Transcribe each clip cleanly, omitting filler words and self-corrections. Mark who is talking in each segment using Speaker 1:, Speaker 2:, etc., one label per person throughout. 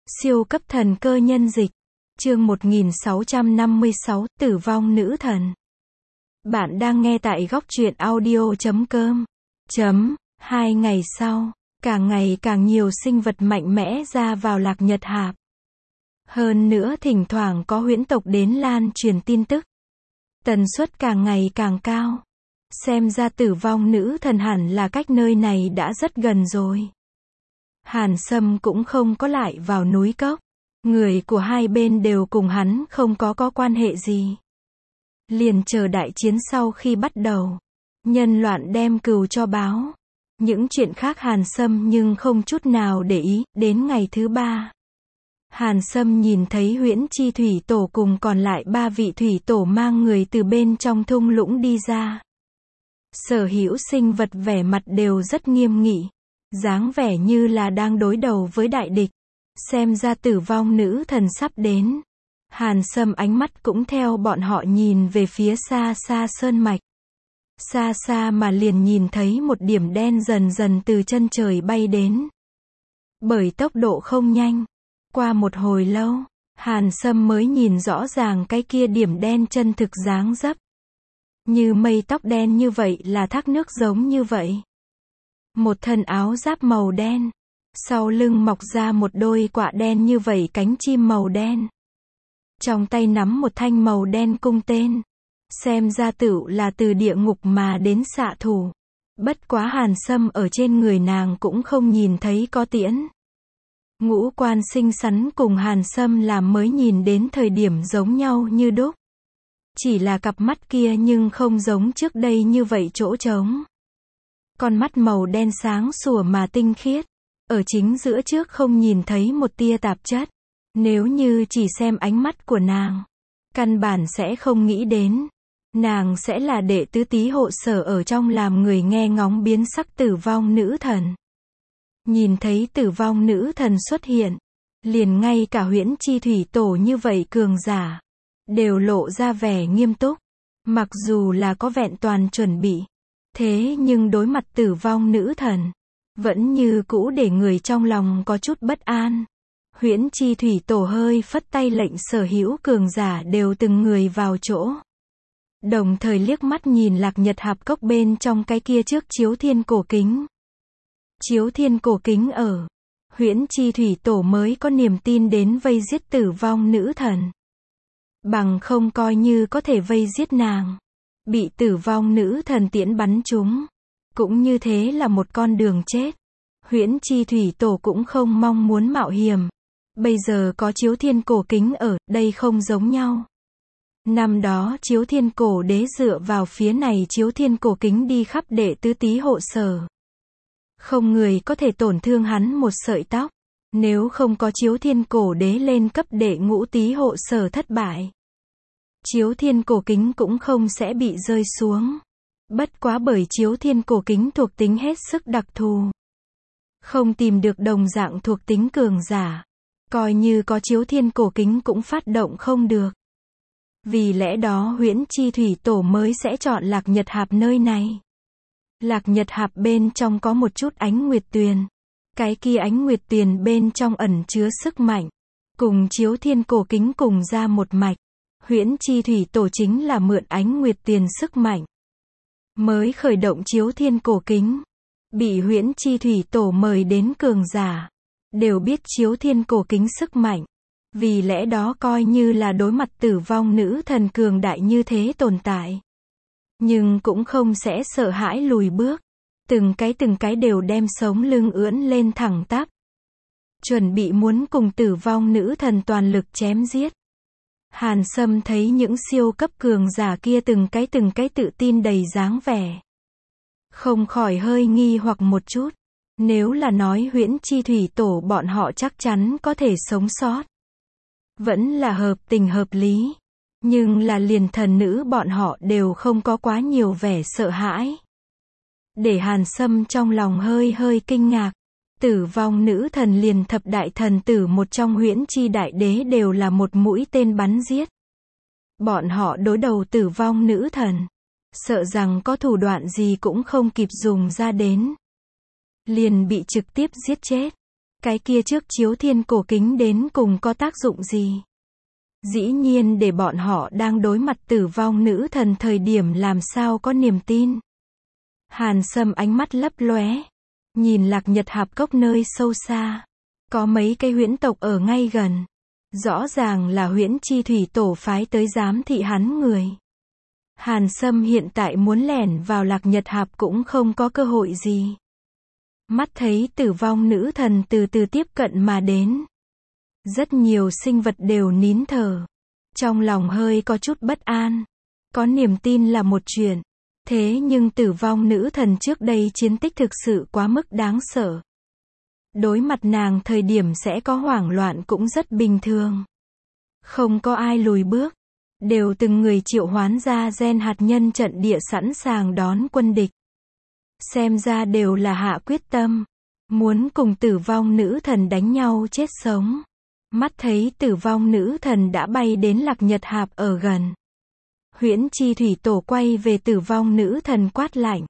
Speaker 1: Siêu cấp thần cơ nhân dịch. Chương 1656, Tử vong nữ thần. Bạn đang nghe tại góc truyện audio.com. 2 ngày sau, càng ngày càng nhiều sinh vật mạnh mẽ ra vào Lạc Nhật Hạp. Hơn nữa thỉnh thoảng có huyễn tộc đến lan truyền tin tức. Tần suất càng ngày càng cao. Xem ra tử vong nữ thần hẳn là cách nơi này đã rất gần rồi. Hàn Sâm cũng không có lại vào núi cốc. Người của hai bên đều cùng hắn không có quan hệ gì. Liền chờ đại chiến sau khi bắt đầu. Nhân loạn đem cừu cho báo. Những chuyện khác Hàn Sâm nhưng không chút nào để ý. Đến ngày thứ 3. Hàn Sâm nhìn thấy Huyễn Chi Thủy Tổ cùng còn lại 3 vị thủy tổ mang người từ bên trong thung lũng đi ra. Sở hữu sinh vật vẻ mặt đều rất nghiêm nghị. Dáng vẻ như là đang đối đầu với đại địch. Xem ra tử vong nữ thần sắp đến. Hàn Sâm ánh mắt cũng theo bọn họ nhìn về phía xa xa sơn mạch. Xa xa mà liền nhìn thấy một điểm đen dần dần từ chân trời bay đến. Bởi tốc độ không nhanh. Qua một hồi lâu, Hàn Sâm mới nhìn rõ ràng cái kia điểm đen chân thực dáng dấp. Như mây tóc đen như vậy là thác nước giống như vậy. Một thân áo giáp màu đen. Sau lưng mọc ra một đôi quạ đen như vậy cánh chim màu đen. Trong tay nắm một thanh màu đen cung tên. Xem ra tựu là từ địa ngục mà đến xạ thủ. Bất quá Hàn Sâm ở trên người nàng cũng không nhìn thấy có tiễn. Ngũ quan xinh xắn cùng Hàn Sâm làm mới nhìn đến thời điểm giống nhau như đúc. Chỉ là cặp mắt kia nhưng không giống trước đây như vậy chỗ trống. Con mắt màu đen sáng sủa mà tinh khiết. Ở chính giữa trước không nhìn thấy một tia tạp chất. Nếu như chỉ xem ánh mắt của nàng, căn bản sẽ không nghĩ đến. Nàng sẽ là đệ tứ tý hộ sở ở trong làm người nghe ngóng biến sắc tử vong nữ thần. Nhìn thấy tử vong nữ thần xuất hiện, liền ngay cả Huyễn Chi Thủy Tổ như vậy cường giả, đều lộ ra vẻ nghiêm túc. Mặc dù là có vẹn toàn chuẩn bị, thế nhưng đối mặt tử vong nữ thần, vẫn như cũ để người trong lòng có chút bất an. Huyễn Chi Thủy Tổ hơi phất tay lệnh sở hữu cường giả đều từng người vào chỗ. Đồng thời liếc mắt nhìn Lạc Nhật Hạp cốc bên trong cái kia trước chiếu thiên cổ kính. Chiếu thiên cổ kính ở, Huyễn Chi Thủy Tổ mới có niềm tin đến vây giết tử vong nữ thần. Bằng không coi như có thể vây giết nàng. Bị tử vong nữ thần tiễn bắn trúng. Cũng như thế là một con đường chết. Huyễn Chi Thủy Tổ cũng không mong muốn mạo hiểm. Bây giờ có chiếu thiên cổ kính ở, đây không giống nhau. Năm đó chiếu thiên cổ đế dựa vào phía này chiếu thiên cổ kính đi khắp đệ tứ tý hộ sở. Không người có thể tổn thương hắn một sợi tóc. Nếu không có chiếu thiên cổ đế lên cấp đệ ngũ tý hộ sở thất bại, chiếu thiên cổ kính cũng không sẽ bị rơi xuống. Bất quá bởi chiếu thiên cổ kính thuộc tính hết sức đặc thù. Không tìm được đồng dạng thuộc tính cường giả. Coi như có chiếu thiên cổ kính cũng phát động không được. Vì lẽ đó Huyễn Chi Thủy Tổ mới sẽ chọn Lạc Nhật Hạp nơi này. Lạc Nhật Hạp bên trong có một chút ánh nguyệt tuyền. Cái kia ánh nguyệt tuyền bên trong ẩn chứa sức mạnh. Cùng chiếu thiên cổ kính cùng ra một mạch. Huyễn Chi Thủy Tổ chính là mượn ánh nguyệt tuyền sức mạnh mới khởi động chiếu thiên cổ kính. Bị Huyễn Chi Thủy Tổ mời đến cường giả đều biết chiếu thiên cổ kính sức mạnh. Vì lẽ đó coi như là đối mặt tử vong nữ thần cường đại như thế tồn tại, nhưng cũng không sẽ sợ hãi lùi bước. Từng cái đều đem sống lưng ưỡn lên thẳng tắp. Chuẩn bị muốn cùng tử vong nữ thần toàn lực chém giết. Hàn Sâm thấy những siêu cấp cường giả kia từng cái tự tin đầy dáng vẻ. Không khỏi hơi nghi hoặc một chút. Nếu là nói Huyễn Chi Thủy Tổ bọn họ chắc chắn có thể sống sót. Vẫn là hợp tình hợp lý. Nhưng là liền thần nữ bọn họ đều không có quá nhiều vẻ sợ hãi. Để Hàn Sâm trong lòng hơi kinh ngạc. Tử vong nữ thần liền thập đại thần tử một trong Huyễn Chi Đại Đế đều là một mũi tên bắn giết. Bọn họ đối đầu tử vong nữ thần. Sợ rằng có thủ đoạn gì cũng không kịp dùng ra đến. Liền bị trực tiếp giết chết. Cái kia trước chiếu thiên cổ kính đến cùng có tác dụng gì? Dĩ nhiên để bọn họ đang đối mặt tử vong nữ thần thời điểm làm sao có niềm tin. Hàn Sâm ánh mắt lấp lóe, nhìn Lạc Nhật Hạp Cốc nơi sâu xa. Có mấy cái huyễn tộc ở ngay gần. Rõ ràng là huyễn chi thủy tổ phái tới giám thị hắn người. Hàn Sâm hiện tại muốn lẻn vào Lạc Nhật Hạp cũng không có cơ hội gì. Mắt thấy tử vong nữ thần từ từ tiếp cận mà đến. Rất nhiều sinh vật đều nín thở. Trong lòng hơi có chút bất an. Có niềm tin là một chuyện. Thế nhưng tử vong nữ thần trước đây chiến tích thực sự quá mức đáng sợ. Đối mặt nàng thời điểm sẽ có hoảng loạn cũng rất bình thường. Không có ai lùi bước. Đều từng người triệu hoán ra gen hạt nhân trận địa sẵn sàng đón quân địch. Xem ra đều là hạ quyết tâm. Muốn cùng tử vong nữ thần đánh nhau chết sống. Mắt thấy tử vong nữ thần đã bay đến Lạc Nhật Hạp ở gần. Huyễn chi thủy tổ quay về tử vong nữ thần quát lạnh.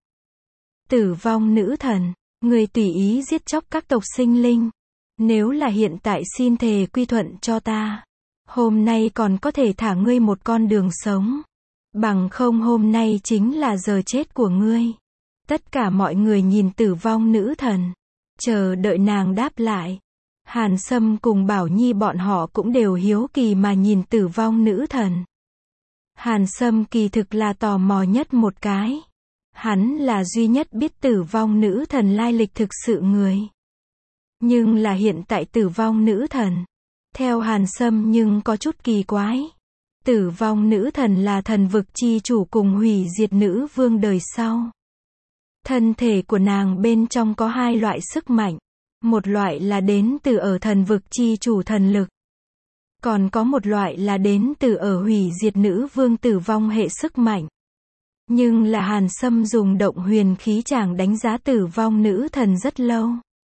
Speaker 1: Tử vong nữ thần, người tùy ý giết chóc các tộc sinh linh. Nếu là hiện tại xin thề quy thuận cho ta. Hôm nay còn có thể thả ngươi một con đường sống. Bằng không hôm nay chính là giờ chết của ngươi. Tất cả mọi người nhìn tử vong nữ thần. Chờ đợi nàng đáp lại. Hàn Sâm cùng Bảo Nhi bọn họ cũng đều hiếu kỳ mà nhìn tử vong nữ thần. Hàn Sâm kỳ thực là tò mò nhất một cái. Hắn là duy nhất biết tử vong nữ thần lai lịch thực sự người. Nhưng là hiện tại tử vong nữ thần. Theo Hàn Sâm nhưng có chút kỳ quái. Tử vong nữ thần là thần vực chi chủ cùng hủy diệt nữ vương đời sau. Thân thể của nàng bên trong có hai loại sức mạnh. Một loại là đến từ ở thần vực chi chủ thần lực. Còn có một loại là đến từ ở hủy diệt nữ vương tử vong hệ sức mạnh. Nhưng là Hàn Sâm dùng động huyền khí chàng đánh giá tử vong nữ thần rất lâu.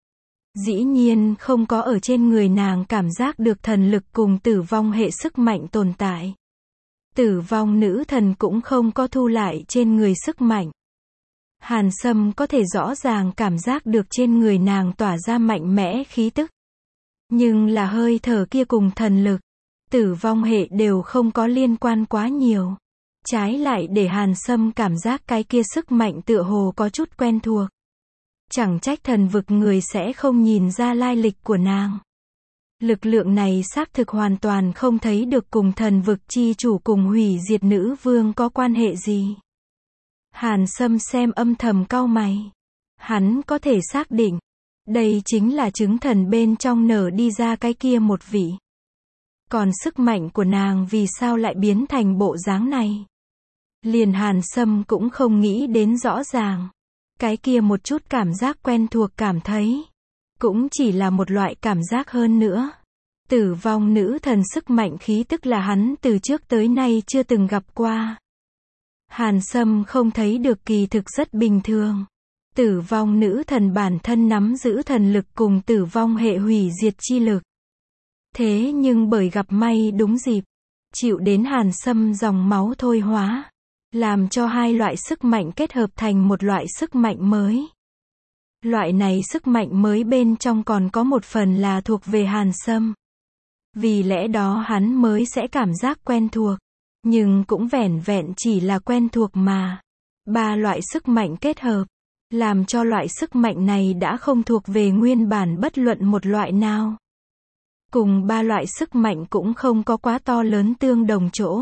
Speaker 1: Dĩ nhiên không có ở trên người nàng cảm giác được thần lực cùng tử vong hệ sức mạnh tồn tại. Tử vong nữ thần cũng không có thu lại trên người sức mạnh. Hàn Sâm có thể rõ ràng cảm giác được trên người nàng tỏa ra mạnh mẽ khí tức. Nhưng là hơi thở kia cùng thần lực, tử vong hệ đều không có liên quan quá nhiều. Trái lại để Hàn Sâm cảm giác cái kia sức mạnh tựa hồ có chút quen thuộc. Chẳng trách thần vực người sẽ không nhìn ra lai lịch của nàng. Lực lượng này xác thực hoàn toàn không thấy được cùng thần vực chi chủ cùng hủy diệt nữ vương có quan hệ gì. Hàn Sâm xem âm thầm cau mày. Hắn có thể xác định, đây chính là chứng thần bên trong nở đi ra cái kia một vị. Còn sức mạnh của nàng vì sao lại biến thành bộ dáng này? Liền Hàn Sâm cũng không nghĩ đến rõ ràng. Cái kia một chút cảm giác quen thuộc cảm thấy. Cũng chỉ là một loại cảm giác hơn nữa. Tử vong nữ thần sức mạnh khí tức là hắn từ trước tới nay chưa từng gặp qua. Hàn Sâm không thấy được kỳ thực rất bình thường. Tử vong nữ thần bản thân nắm giữ thần lực cùng tử vong hệ hủy diệt chi lực. Thế nhưng bởi gặp may đúng dịp, chịu đến Hàn Sâm dòng máu thôi hóa, làm cho hai loại sức mạnh kết hợp thành một loại sức mạnh mới. Loại này sức mạnh mới bên trong còn có một phần là thuộc về Hàn Sâm. Vì lẽ đó hắn mới sẽ cảm giác quen thuộc. Nhưng cũng vẻn vẹn chỉ là quen thuộc mà. Ba loại sức mạnh kết hợp, làm cho loại sức mạnh này đã không thuộc về nguyên bản bất luận một loại nào. Cùng ba loại sức mạnh cũng không có quá to lớn tương đồng chỗ.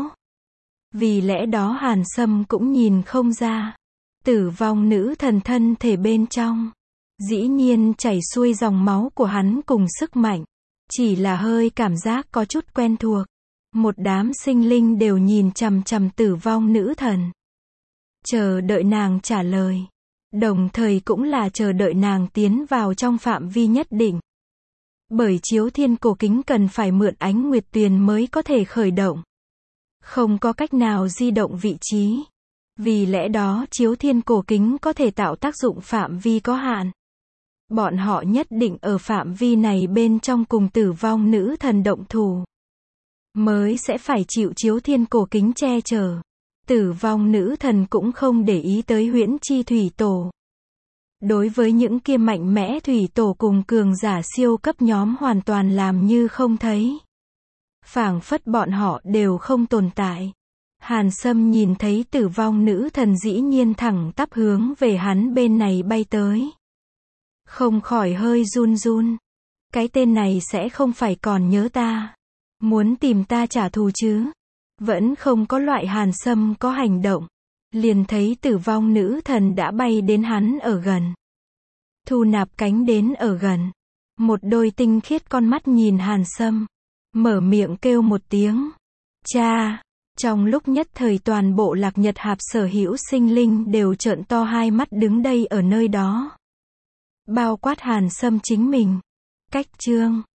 Speaker 1: Vì lẽ đó Hàn Sâm cũng nhìn không ra. Tử vong nữ thần thân thể bên trong. Dĩ nhiên chảy xuôi dòng máu của hắn cùng sức mạnh. Chỉ là hơi cảm giác có chút quen thuộc. Một đám sinh linh đều nhìn chằm chằm tử vong nữ thần. Chờ đợi nàng trả lời. Đồng thời cũng là chờ đợi nàng tiến vào trong phạm vi nhất định. Bởi chiếu thiên cổ kính cần phải mượn ánh nguyệt tuyền mới có thể khởi động. Không có cách nào di động vị trí. Vì lẽ đó chiếu thiên cổ kính có thể tạo tác dụng phạm vi có hạn. Bọn họ nhất định ở phạm vi này bên trong cùng tử vong nữ thần động thủ. Mới sẽ phải chịu chiếu thiên cổ kính che chở. Tử vong nữ thần cũng không để ý tới huyễn chi thủy tổ. Đối với những kia mạnh mẽ thủy tổ cùng cường giả siêu cấp nhóm hoàn toàn làm như không thấy. Phảng phất bọn họ đều không tồn tại. Hàn Sâm nhìn thấy tử vong nữ thần dĩ nhiên thẳng tắp hướng về hắn bên này bay tới. Không khỏi hơi run run. Cái tên này sẽ không phải còn nhớ ta. Muốn tìm ta trả thù chứ. Vẫn không có loại Hàn Sâm có hành động. Liền thấy tử vong nữ thần đã bay đến hắn ở gần. Thu nạp cánh đến ở gần. Một đôi tinh khiết con mắt nhìn Hàn Sâm. Mở miệng kêu một tiếng. Cha! Trong lúc nhất thời toàn bộ Lạc Nhật Hạp sở hữu sinh linh đều trợn to hai mắt đứng đây ở nơi đó. Bao quát Hàn Sâm chính mình. Cách chương